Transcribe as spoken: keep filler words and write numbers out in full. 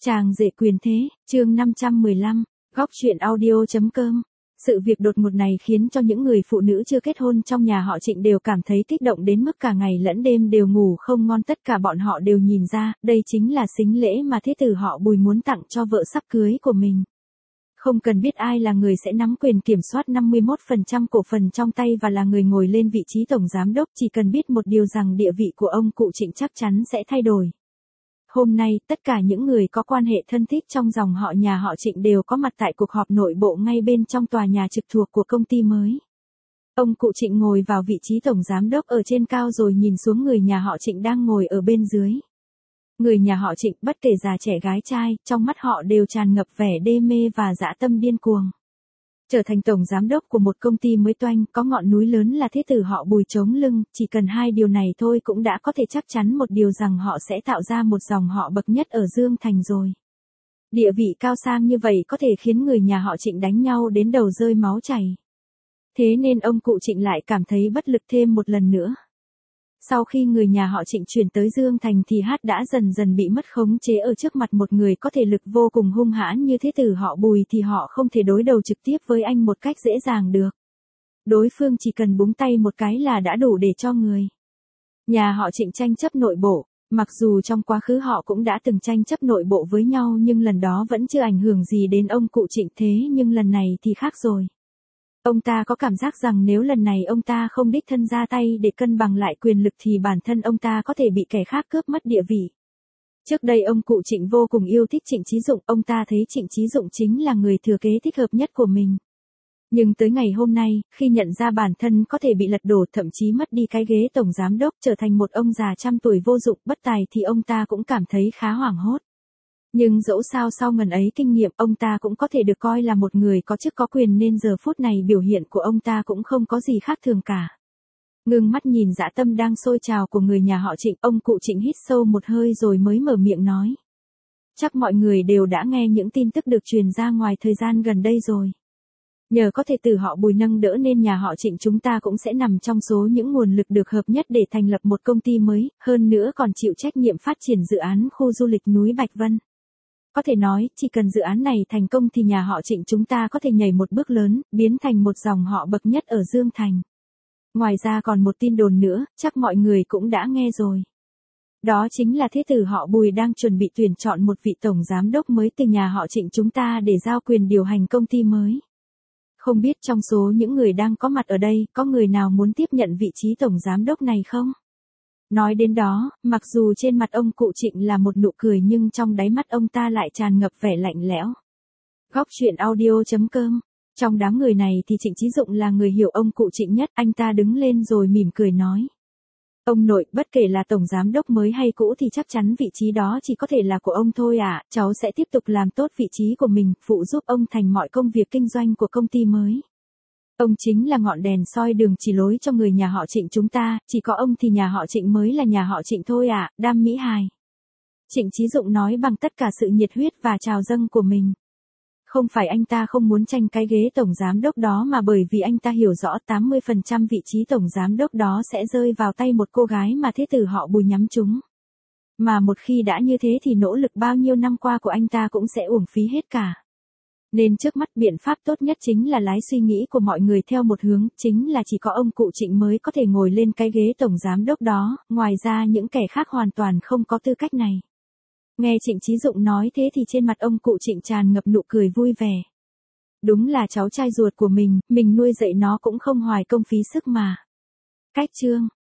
Chàng rể quyền thế, chương năm trăm mười lăm, góc truyện audio.com. Sự việc đột ngột này khiến cho những người phụ nữ chưa kết hôn trong nhà họ Trịnh đều cảm thấy kích động đến mức cả ngày lẫn đêm đều ngủ không ngon. Tất cả bọn họ đều nhìn ra, đây chính là sính lễ mà thế tử họ Bùi muốn tặng cho vợ sắp cưới của mình. Không cần biết ai là người sẽ nắm quyền kiểm soát năm mươi mốt phần trăm cổ phần trong tay và là người ngồi lên vị trí tổng giám đốc, chỉ cần biết một điều rằng địa vị của ông cụ Trịnh chắc chắn sẽ thay đổi. Hôm nay, tất cả những người có quan hệ thân thích trong dòng họ nhà họ Trịnh đều có mặt tại cuộc họp nội bộ ngay bên trong tòa nhà trực thuộc của công ty mới. Ông cụ Trịnh ngồi vào vị trí tổng giám đốc ở trên cao rồi nhìn xuống người nhà họ Trịnh đang ngồi ở bên dưới. Người nhà họ Trịnh, bất kể già trẻ gái trai, trong mắt họ đều tràn ngập vẻ đê mê và dã tâm điên cuồng. Trở thành tổng giám đốc của một công ty mới toanh, có ngọn núi lớn là thế tử họ Bùi chống lưng, chỉ cần hai điều này thôi cũng đã có thể chắc chắn một điều rằng họ sẽ tạo ra một dòng họ bậc nhất ở Dương Thành rồi. Địa vị cao sang như vậy có thể khiến người nhà họ Trịnh đánh nhau đến đầu rơi máu chảy. Thế nên ông cụ Trịnh lại cảm thấy bất lực thêm một lần nữa. Sau khi người nhà họ Trịnh chuyển tới Dương Thành thì hát đã dần dần bị mất khống chế ở trước mặt một người có thể lực vô cùng hung hãn như thế tử họ Bùi thì họ không thể đối đầu trực tiếp với anh một cách dễ dàng được. Đối phương chỉ cần búng tay một cái là đã đủ để cho người nhà họ Trịnh tranh chấp nội bộ. Mặc dù trong quá khứ họ cũng đã từng tranh chấp nội bộ với nhau nhưng lần đó vẫn chưa ảnh hưởng gì đến ông cụ Trịnh, thế nhưng lần này thì khác rồi. Ông ta có cảm giác rằng nếu lần này ông ta không đích thân ra tay để cân bằng lại quyền lực thì bản thân ông ta có thể bị kẻ khác cướp mất địa vị. Trước đây ông cụ Trịnh vô cùng yêu thích Trịnh Chí Dụng, ông ta thấy Trịnh Chí Dụng chính là người thừa kế thích hợp nhất của mình. Nhưng tới ngày hôm nay, khi nhận ra bản thân có thể bị lật đổ, thậm chí mất đi cái ghế tổng giám đốc, trở thành một ông già trăm tuổi vô dụng bất tài thì ông ta cũng cảm thấy khá hoảng hốt. Nhưng dẫu sao sau ngần ấy kinh nghiệm, ông ta cũng có thể được coi là một người có chức có quyền nên giờ phút này biểu hiện của ông ta cũng không có gì khác thường cả. Ngưng mắt nhìn dã tâm đang sôi trào của người nhà họ Trịnh, ông cụ Trịnh hít sâu một hơi rồi mới mở miệng nói. Chắc mọi người đều đã nghe những tin tức được truyền ra ngoài thời gian gần đây rồi. Nhờ có thể tử họ Bùi nâng đỡ nên nhà họ Trịnh chúng ta cũng sẽ nằm trong số những nguồn lực được hợp nhất để thành lập một công ty mới, hơn nữa còn chịu trách nhiệm phát triển dự án khu du lịch núi Bạch Vân. Có thể nói, chỉ cần dự án này thành công thì nhà họ Trịnh chúng ta có thể nhảy một bước lớn, biến thành một dòng họ bậc nhất ở Dương Thành. Ngoài ra còn một tin đồn nữa, chắc mọi người cũng đã nghe rồi. Đó chính là thế tử họ Bùi đang chuẩn bị tuyển chọn một vị tổng giám đốc mới từ nhà họ Trịnh chúng ta để giao quyền điều hành công ty mới. Không biết trong số những người đang có mặt ở đây, có người nào muốn tiếp nhận vị trí tổng giám đốc này không? Nói đến đó, mặc dù trên mặt ông cụ Trịnh là một nụ cười nhưng trong đáy mắt ông ta lại tràn ngập vẻ lạnh lẽo. Góc truyện audio.com. Trong đám người này thì Trịnh Chí Dụng là người hiểu ông cụ Trịnh nhất, anh ta đứng lên rồi mỉm cười nói. Ông nội, bất kể là tổng giám đốc mới hay cũ thì chắc chắn vị trí đó chỉ có thể là của ông thôi ạ, cháu sẽ tiếp tục làm tốt vị trí của mình, phụ giúp ông thành mọi công việc kinh doanh của công ty mới. Ông chính là ngọn đèn soi đường chỉ lối cho người nhà họ Trịnh chúng ta, chỉ có ông thì nhà họ Trịnh mới là nhà họ Trịnh thôi ạ, đam mỹ hài. Trịnh Chí Dụng nói bằng tất cả sự nhiệt huyết và trào dâng của mình. Không phải anh ta không muốn tranh cái ghế tổng giám đốc đó mà bởi vì anh ta hiểu rõ tám mươi phần trăm vị trí tổng giám đốc đó sẽ rơi vào tay một cô gái mà thế tử họ Bùi nhắm trúng. Mà một khi đã như thế thì nỗ lực bao nhiêu năm qua của anh ta cũng sẽ uổng phí hết cả. Nên trước mắt biện pháp tốt nhất chính là lái suy nghĩ của mọi người theo một hướng, chính là chỉ có ông cụ Trịnh mới có thể ngồi lên cái ghế tổng giám đốc đó, ngoài ra những kẻ khác hoàn toàn không có tư cách này. Nghe Trịnh Chí Dụng nói thế thì trên mặt ông cụ Trịnh tràn ngập nụ cười vui vẻ. Đúng là cháu trai ruột của mình, mình nuôi dạy nó cũng không hoài công phí sức mà. Cách chương